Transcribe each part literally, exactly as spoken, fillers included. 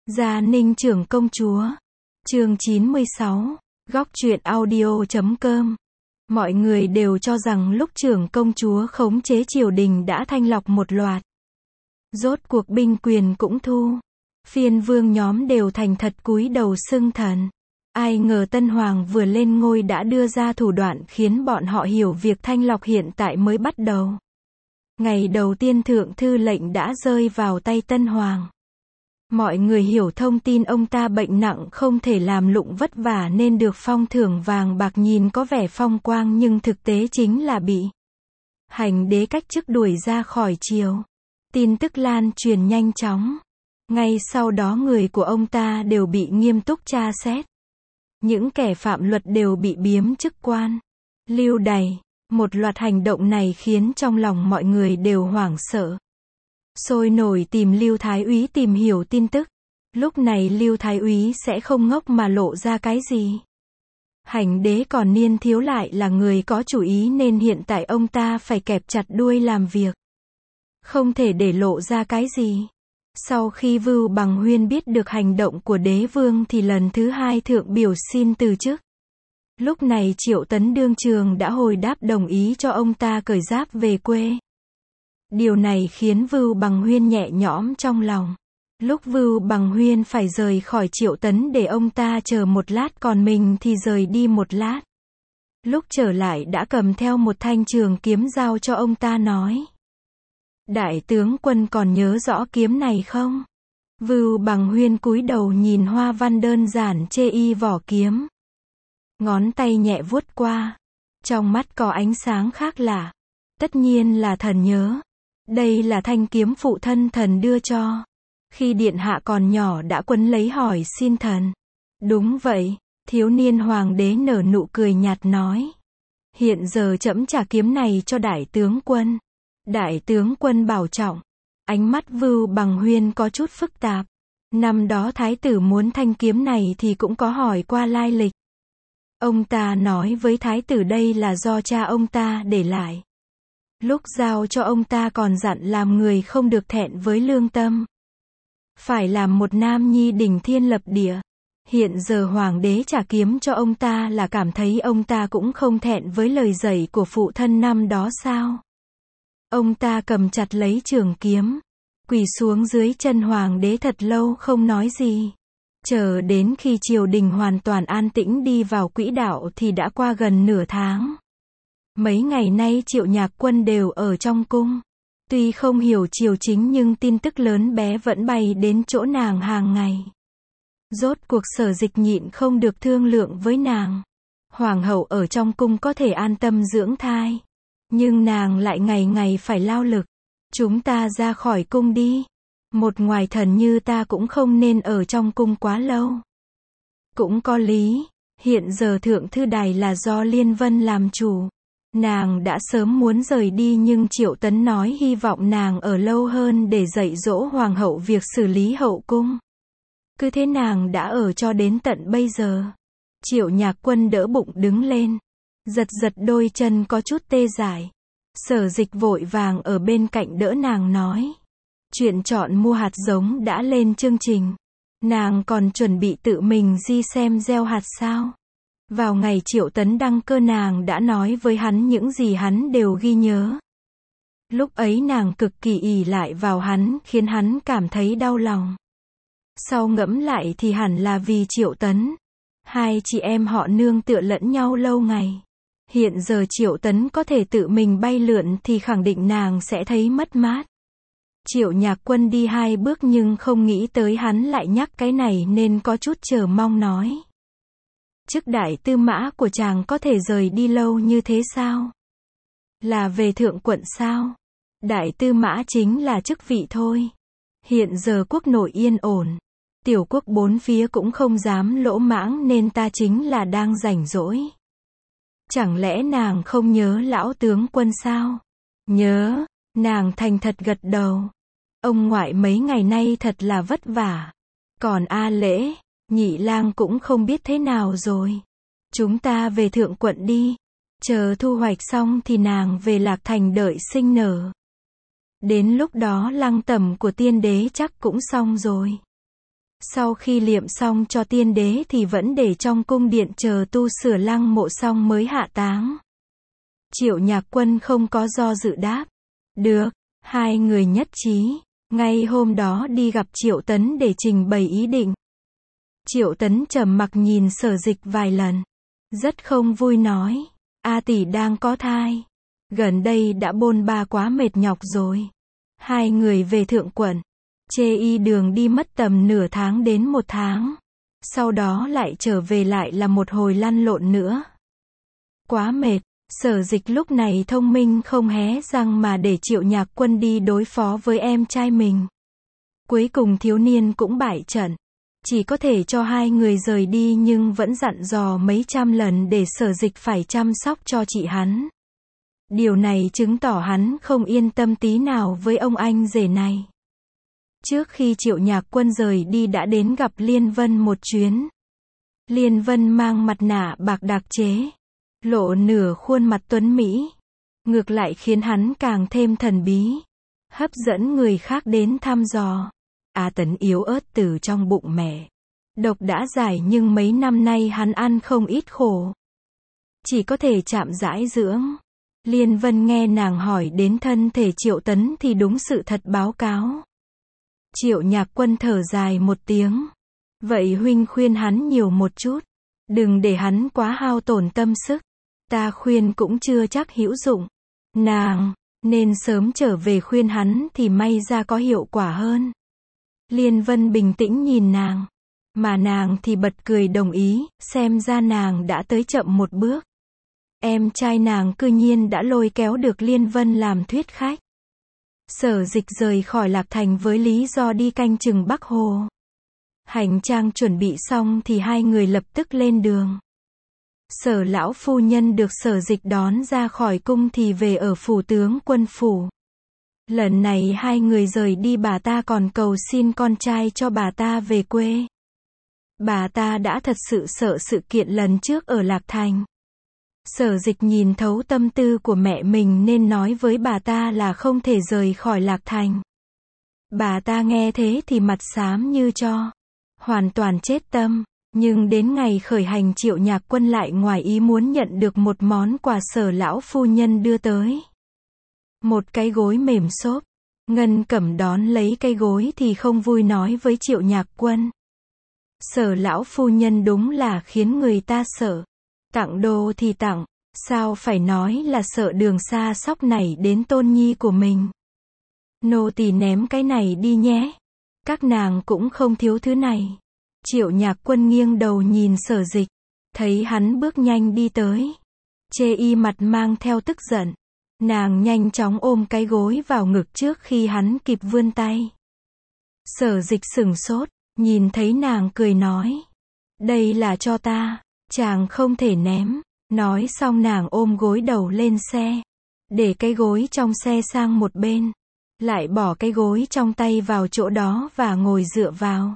Gia Ninh trưởng công chúa. Chương chín mươi sáu. Góc truyện audio chấm com. Mọi người đều cho rằng lúc trưởng công chúa khống chế triều đình đã thanh lọc một loạt. Rốt cuộc binh quyền cũng thu. Phiên vương nhóm đều thành thật cúi đầu xưng thần. Ai ngờ Tân Hoàng vừa lên ngôi đã đưa ra thủ đoạn khiến bọn họ hiểu việc thanh lọc hiện tại mới bắt đầu. Ngày đầu tiên thượng thư lệnh đã rơi vào tay Tân Hoàng. Mọi người hiểu thông tin ông ta bệnh nặng không thể làm lụng vất vả nên được phong thưởng vàng bạc, nhìn có vẻ phong quang nhưng thực tế chính là bị hành đế cách chức đuổi ra khỏi triều. Tin tức lan truyền nhanh chóng. Ngay sau đó người của ông ta đều bị nghiêm túc tra xét. Những kẻ phạm luật đều bị biếm chức quan, lưu đày. Một loạt hành động này khiến trong lòng mọi người đều hoảng sợ. Sôi nổi tìm Lưu Thái Úy tìm hiểu tin tức. Lúc này Lưu Thái Úy sẽ không ngốc mà lộ ra cái gì. Hành đế còn niên thiếu lại là người có chủ ý nên hiện tại ông ta phải kẹp chặt đuôi làm việc. Không thể để lộ ra cái gì. Sau khi Vưu Bằng Huyên biết được hành động của đế vương thì lần thứ hai thượng biểu xin từ chức. Lúc này Triệu Tấn đương trường đã hồi đáp đồng ý cho ông ta cởi giáp về quê. Điều này khiến Vưu Bằng Huyên nhẹ nhõm trong lòng. Lúc Vưu Bằng Huyên phải rời khỏi Triệu Tấn để ông ta chờ một lát, còn mình thì rời đi một lát. Lúc trở lại đã cầm theo một thanh trường kiếm giao cho ông ta, nói: Đại tướng quân còn nhớ rõ kiếm này không? Vưu Bằng Huyên cúi đầu nhìn hoa văn đơn giản chê y vỏ kiếm. Ngón tay nhẹ vuốt qua. Trong mắt có ánh sáng khác lạ. Tất nhiên là thần nhớ. Đây là thanh kiếm phụ thân thần đưa cho. Khi điện hạ còn nhỏ đã quấn lấy hỏi xin thần. Đúng vậy. Thiếu niên hoàng đế nở nụ cười nhạt nói. Hiện giờ trẫm trả kiếm này cho đại tướng quân. Đại tướng quân bảo trọng. Ánh mắt Vưu Bằng Huyên có chút phức tạp. Năm đó thái tử muốn thanh kiếm này thì cũng có hỏi qua lai lịch. Ông ta nói với thái tử đây là do cha ông ta để lại. Lúc giao cho ông ta còn dặn làm người không được thẹn với lương tâm. Phải làm một nam nhi đỉnh thiên lập địa. Hiện giờ hoàng đế trả kiếm cho ông ta là cảm thấy ông ta cũng không thẹn với lời dạy của phụ thân năm đó sao? Ông ta cầm chặt lấy trường kiếm, quỳ xuống dưới chân hoàng đế thật lâu không nói gì. Chờ đến khi triều đình hoàn toàn an tĩnh đi vào quỹ đạo thì đã qua gần nửa tháng. Mấy ngày nay Triệu Nhạc Quân đều ở trong cung. Tuy không hiểu triều chính nhưng tin tức lớn bé vẫn bay đến chỗ nàng hàng ngày. Rốt cuộc Sở Dịch nhịn không được thương lượng với nàng. Hoàng hậu ở trong cung có thể an tâm dưỡng thai. Nhưng nàng lại ngày ngày phải lao lực. Chúng ta ra khỏi cung đi. Một ngoại thần như ta cũng không nên ở trong cung quá lâu. Cũng có lý. Hiện giờ thượng thư đài là do Liên Vân làm chủ. Nàng đã sớm muốn rời đi nhưng Triệu Tấn nói hy vọng nàng ở lâu hơn để dạy dỗ hoàng hậu việc xử lý hậu cung. Cứ thế nàng đã ở cho đến tận bây giờ. Triệu Nhạc Quân đỡ bụng đứng lên. Giật giật đôi chân có chút tê dại. Sở Dịch vội vàng ở bên cạnh đỡ nàng nói. Chuyện chọn mua hạt giống đã lên chương trình. Nàng còn chuẩn bị tự mình đi xem gieo hạt sao? Vào ngày Triệu Tấn đăng cơ nàng đã nói với hắn những gì hắn đều ghi nhớ. Lúc ấy nàng cực kỳ ỷ lại vào hắn khiến hắn cảm thấy đau lòng. Sau ngẫm lại thì hẳn là vì Triệu Tấn. Hai chị em họ nương tựa lẫn nhau lâu ngày. Hiện giờ Triệu Tấn có thể tự mình bay lượn thì khẳng định nàng sẽ thấy mất mát. Triệu Nhạc Quân đi hai bước nhưng không nghĩ tới hắn lại nhắc cái này nên có chút chờ mong nói. Chức đại tư mã của chàng có thể rời đi lâu như thế sao? Là về thượng quận sao? Đại tư mã chính là chức vị thôi. Hiện giờ quốc nội yên ổn. Tiểu quốc bốn phía cũng không dám lỗ mãng nên ta chính là đang rảnh rỗi. Chẳng lẽ nàng không nhớ lão tướng quân sao? Nhớ. Nàng thành thật gật đầu. Ông ngoại mấy ngày nay thật là vất vả. Còn A Lễ, nhị lang cũng không biết thế nào rồi. Chúng ta về thượng quận đi. Chờ thu hoạch xong thì nàng về Lạc Thành đợi sinh nở. Đến lúc đó lăng tẩm của tiên đế chắc cũng xong rồi. Sau khi liệm xong cho tiên đế thì vẫn để trong cung điện chờ tu sửa lăng mộ xong mới hạ táng. Triệu Nhạc Quân không có do dự đáp. Được, hai người nhất trí. Ngay hôm đó đi gặp Triệu Tấn để trình bày ý định. Triệu Tấn trầm mặc nhìn Sở Dịch vài lần. Rất không vui nói. A tỷ đang có thai. Gần đây đã bôn ba quá mệt nhọc rồi. Hai người về Thượng Quận. Chê y đường đi mất tầm nửa tháng đến một tháng. Sau đó lại trở về lại là một hồi lăn lộn nữa. Quá mệt. Sở Dịch lúc này thông minh không hé răng mà để Triệu Nhạc Quân đi đối phó với em trai mình. Cuối cùng thiếu niên cũng bại trận. Chỉ có thể cho hai người rời đi nhưng vẫn dặn dò mấy trăm lần để Sở Dịch phải chăm sóc cho chị hắn. Điều này chứng tỏ hắn không yên tâm tí nào với ông anh rể này. Trước khi Triệu Nhạc Quân rời đi đã đến gặp Liên Vân một chuyến. Liên Vân mang mặt nạ bạc đặc chế, lộ nửa khuôn mặt tuấn mỹ, ngược lại khiến hắn càng thêm thần bí, hấp dẫn người khác đến thăm dò. A Tấn yếu ớt từ trong bụng mẹ. Độc đã giải nhưng mấy năm nay hắn ăn không ít khổ. Chỉ có thể chạm rãi dưỡng. Liên Vân nghe nàng hỏi đến thân thể Triệu Tấn thì đúng sự thật báo cáo. Triệu Nhạc Quân thở dài một tiếng. Vậy huynh khuyên hắn nhiều một chút. Đừng để hắn quá hao tổn tâm sức. Ta khuyên cũng chưa chắc hữu dụng. Nàng nên sớm trở về khuyên hắn thì may ra có hiệu quả hơn. Liên Vân bình tĩnh nhìn nàng. Mà nàng thì bật cười đồng ý, xem ra nàng đã tới chậm một bước. Em trai nàng cư nhiên đã lôi kéo được Liên Vân làm thuyết khách. Sở Dịch rời khỏi Lạc Thành với lý do đi canh chừng Bắc Hồ. Hành trang chuẩn bị xong thì hai người lập tức lên đường. Sở lão phu nhân được Sở Dịch đón ra khỏi cung thì về ở phủ tướng quân phủ. Lần này hai người rời đi bà ta còn cầu xin con trai cho bà ta về quê. Bà ta đã thật sự sợ sự kiện lần trước ở Lạc Thành. Sở Dịch nhìn thấu tâm tư của mẹ mình nên nói với bà ta là không thể rời khỏi Lạc Thành. Bà ta nghe thế thì mặt xám như tro. Hoàn toàn chết tâm. Nhưng đến ngày khởi hành Triệu Nhạc Quân lại ngoài ý muốn nhận được một món quà Sở lão phu nhân đưa tới. Một cái gối mềm xốp. Ngân Cẩm đón lấy cái gối thì không vui nói với Triệu Nhạc Quân. Sở lão phu nhân đúng là khiến người ta sợ. Tặng đồ thì tặng, sao phải nói là sợ đường xa sóc nảy đến tôn nhi của mình. Nô tỳ ném cái này đi nhé. Các nàng cũng không thiếu thứ này. Triệu Nhạc Quân nghiêng đầu nhìn Sở Dịch, thấy hắn bước nhanh đi tới. Chê y mặt mang theo tức giận. Nàng nhanh chóng ôm cái gối vào ngực trước khi hắn kịp vươn tay. Sở Dịch sửng sốt, nhìn thấy nàng cười nói. Đây là cho ta, chàng không thể ném. Nói xong nàng ôm gối đầu lên xe. Để cái gối trong xe sang một bên. Lại bỏ cái gối trong tay vào chỗ đó và ngồi dựa vào.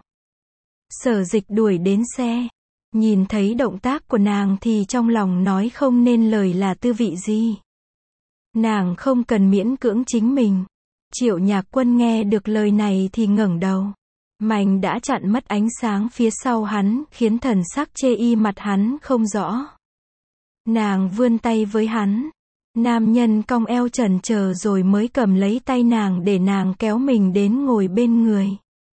Sở Dịch đuổi đến xe. Nhìn thấy động tác của nàng thì trong lòng nói không nên lời là tư vị gì. Nàng không cần miễn cưỡng chính mình. Triệu Nhạc Quân nghe được lời này thì ngẩng đầu. Mảnh đã chặn mất ánh sáng phía sau hắn, khiến thần sắc chê y mặt hắn không rõ. Nàng vươn tay với hắn. Nam nhân cong eo chần chờ rồi mới cầm lấy tay nàng để nàng kéo mình đến ngồi bên người.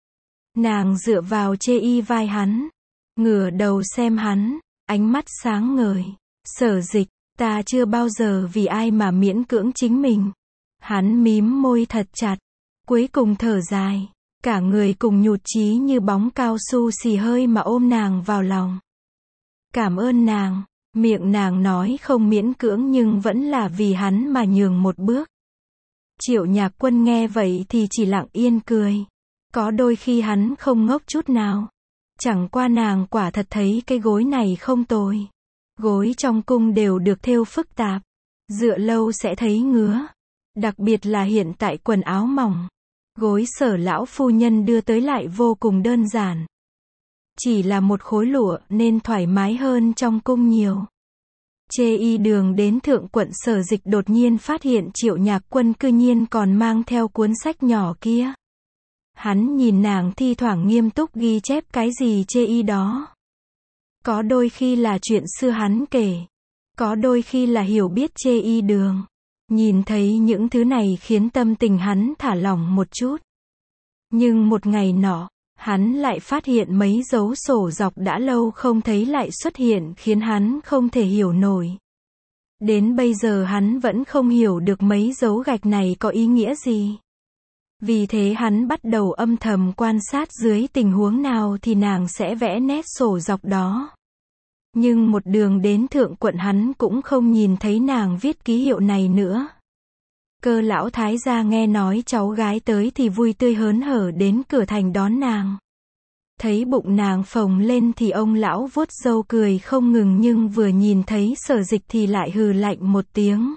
Nàng dựa vào chê y vai hắn. Ngửa đầu xem hắn, ánh mắt sáng ngời. Sở Dịch, ta chưa bao giờ vì ai mà miễn cưỡng chính mình. Hắn mím môi thật chặt. Cuối cùng thở dài. Cả người cùng nhụt chí như bóng cao su xì hơi mà ôm nàng vào lòng. Cảm ơn nàng. Miệng nàng nói không miễn cưỡng nhưng vẫn là vì hắn mà nhường một bước. Triệu Nhạc Quân nghe vậy thì chỉ lặng yên cười. Có đôi khi hắn không ngốc chút nào. Chẳng qua nàng quả thật thấy cái gối này không tồi. Gối trong cung đều được thêu phức tạp. Dựa lâu sẽ thấy ngứa. Đặc biệt là hiện tại quần áo mỏng. Gối Sở lão phu nhân đưa tới lại vô cùng đơn giản. Chỉ là một khối lụa nên thoải mái hơn trong cung nhiều. Chê y đường đến Thượng Quận Sở Dịch đột nhiên phát hiện Triệu Nhạc Quân cư nhiên còn mang theo cuốn sách nhỏ kia. Hắn nhìn nàng thi thoảng nghiêm túc ghi chép cái gì chê y đó. Có đôi khi là chuyện xưa hắn kể. Có đôi khi là hiểu biết chê y đường. Nhìn thấy những thứ này khiến tâm tình hắn thả lỏng một chút. Nhưng một ngày nọ, hắn lại phát hiện mấy dấu sổ dọc đã lâu không thấy lại xuất hiện khiến hắn không thể hiểu nổi. Đến bây giờ hắn vẫn không hiểu được mấy dấu gạch này có ý nghĩa gì. Vì thế hắn bắt đầu âm thầm quan sát dưới tình huống nào thì nàng sẽ vẽ nét sổ dọc đó. Nhưng một đường đến thượng quận hắn cũng không nhìn thấy nàng viết ký hiệu này nữa. Cơ lão thái gia nghe nói cháu gái tới thì vui tươi hớn hở đến cửa thành đón nàng. Thấy bụng nàng phồng lên thì ông lão vuốt râu cười không ngừng, nhưng vừa nhìn thấy Sở Dịch thì lại hừ lạnh một tiếng.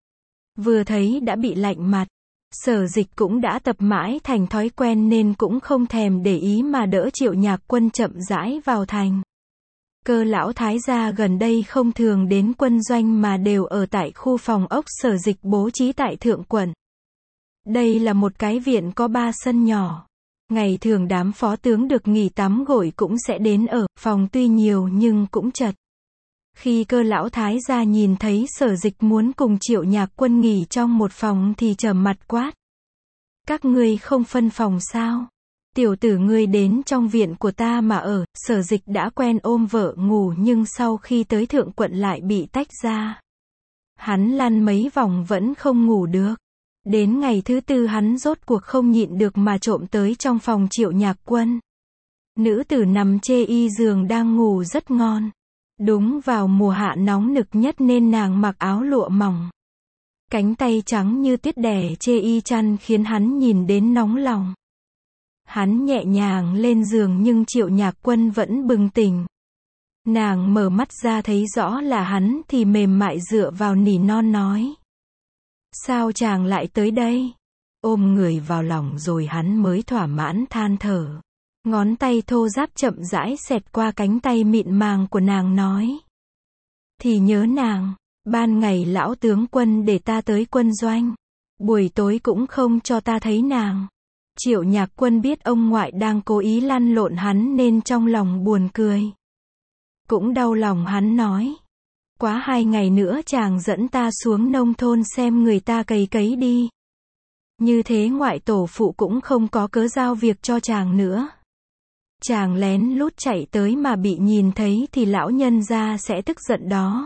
Vừa thấy đã bị lạnh mặt. Sở Dịch cũng đã tập mãi thành thói quen nên cũng không thèm để ý mà đỡ Triệu Nhạc Quân chậm rãi vào thành. Cơ lão thái gia gần đây không thường đến quân doanh mà đều ở tại khu phòng ốc Sở Dịch bố trí tại thượng quận. Đây là một cái viện có ba sân nhỏ. Ngày thường đám phó tướng được nghỉ tắm gội cũng sẽ đến ở, phòng tuy nhiều nhưng cũng chật. Khi cơ lão thái gia nhìn thấy Sở Dịch muốn cùng Triệu Nhạc Quân nghỉ trong một phòng thì trầm mặt quát. Các ngươi không phân phòng sao? Tiểu tử ngươi đến trong viện của ta mà ở. Sở Dịch đã quen ôm vợ ngủ nhưng sau khi tới thượng quận lại bị tách ra. Hắn lăn mấy vòng vẫn không ngủ được. Đến ngày thứ tư hắn rốt cuộc không nhịn được mà trộm tới trong phòng Triệu Nhạc Quân. Nữ tử nằm chê y giường đang ngủ rất ngon. Đúng vào mùa hạ nóng nực nhất nên nàng mặc áo lụa mỏng. Cánh tay trắng như tuyết đẻ chê y chăn khiến hắn nhìn đến nóng lòng. Hắn nhẹ nhàng lên giường nhưng Triệu Nhạc Quân vẫn bừng tỉnh. Nàng mở mắt ra thấy rõ là hắn thì mềm mại dựa vào nỉ non nói. Sao chàng lại tới đây? Ôm người vào lòng rồi hắn mới thỏa mãn than thở. Ngón tay thô ráp chậm rãi xẹt qua cánh tay mịn màng của nàng nói. Thì nhớ nàng, ban ngày lão tướng quân để ta tới quân doanh. Buổi tối cũng không cho ta thấy nàng. Triệu Nhạc Quân biết ông ngoại đang cố ý lăn lộn hắn nên trong lòng buồn cười. Cũng đau lòng hắn nói. Quá hai ngày nữa chàng dẫn ta xuống nông thôn xem người ta cày cấy đi. Như thế ngoại tổ phụ cũng không có cớ giao việc cho chàng nữa. Chàng lén lút chạy tới mà bị nhìn thấy thì lão nhân gia sẽ tức giận đó.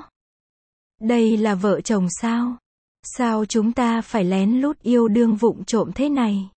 Đây là vợ chồng sao? Sao chúng ta phải lén lút yêu đương vụng trộm thế này?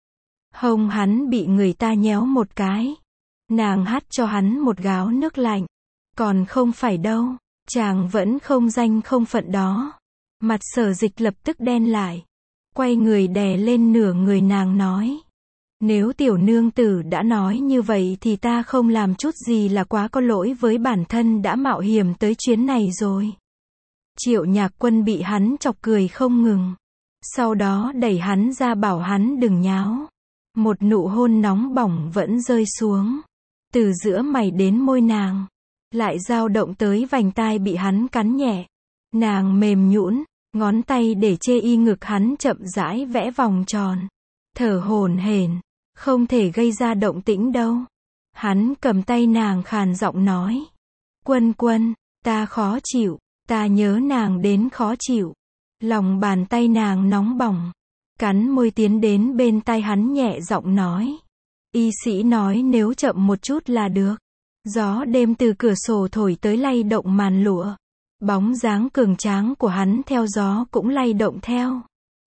Hông hắn bị người ta nhéo một cái. Nàng hắt cho hắn một gáo nước lạnh. Còn không phải đâu. Chàng vẫn không danh không phận đó. Mặt Sở Dịch lập tức đen lại. Quay người đè lên nửa người nàng nói. Nếu tiểu nương tử đã nói như vậy thì ta không làm chút gì là quá có lỗi với bản thân đã mạo hiểm tới chuyến này rồi. Triệu Nhạc Quân bị hắn chọc cười không ngừng. Sau đó đẩy hắn ra bảo hắn đừng nháo. Một nụ hôn nóng bỏng vẫn rơi xuống. Từ giữa mày đến môi nàng. Lại dao động tới vành tai bị hắn cắn nhẹ. Nàng mềm nhũn, ngón tay để chê y ngực hắn chậm rãi vẽ vòng tròn. Thở hổn hển, không thể gây ra động tĩnh đâu. Hắn cầm tay nàng khàn giọng nói. Quân Quân, ta khó chịu, ta nhớ nàng đến khó chịu. Lòng bàn tay nàng nóng bỏng. Cắn môi tiến đến bên tai hắn nhẹ giọng nói. Y sĩ nói nếu chậm một chút là được. Gió đêm từ cửa sổ thổi tới lay động màn lụa. Bóng dáng cường tráng của hắn theo gió cũng lay động theo.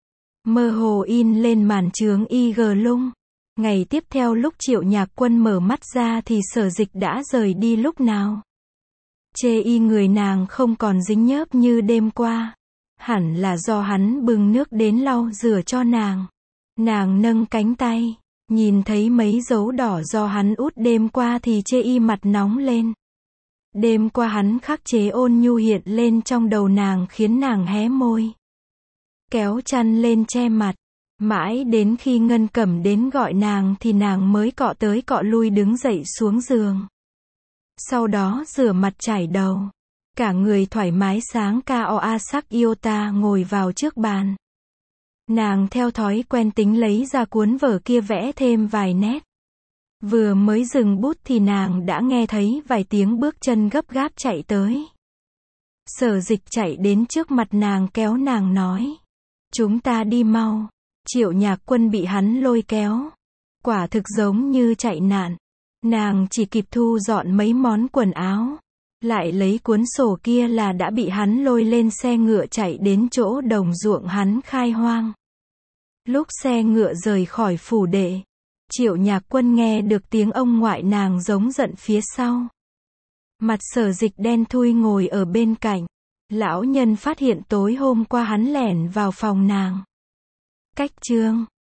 Mơ hồ in lên màn chướng y gờ lung. Ngày tiếp theo lúc Triệu Nhạc Quân mở mắt ra thì Sở Dịch đã rời đi lúc nào. Chê y người nàng không còn dính nhớp như đêm qua. Hẳn là do hắn bưng nước đến lau rửa cho nàng. Nàng nâng cánh tay. Nhìn thấy mấy dấu đỏ do hắn út đêm qua thì chê y mặt nóng lên. Đêm qua hắn khắc chế ôn nhu hiện lên trong đầu nàng khiến nàng hé môi. Kéo chăn lên che mặt. Mãi đến khi Ngân Cẩm đến gọi nàng thì nàng mới cọ tới cọ lui đứng dậy xuống giường. Sau đó rửa mặt chải đầu. Cả người thoải mái sáng ca o a sắc yêu ta ngồi vào trước bàn. Nàng theo thói quen tính lấy ra cuốn vở kia vẽ thêm vài nét. Vừa mới dừng bút thì nàng đã nghe thấy vài tiếng bước chân gấp gáp chạy tới. Sở Dịch chạy đến trước mặt nàng kéo nàng nói. Chúng ta đi mau. Triệu Nhạc Quân bị hắn lôi kéo. Quả thực giống như chạy nạn. Nàng chỉ kịp thu dọn mấy món quần áo. Lại lấy cuốn sổ kia là đã bị hắn lôi lên xe ngựa chạy đến chỗ đồng ruộng hắn khai hoang. Lúc xe ngựa rời khỏi phủ đệ, Triệu Nhạc Quân nghe được tiếng ông ngoại nàng giống giận phía sau. Mặt Sở Dịch đen thui ngồi ở bên cạnh. Lão nhân phát hiện tối hôm qua hắn lẻn vào phòng nàng. Cách chương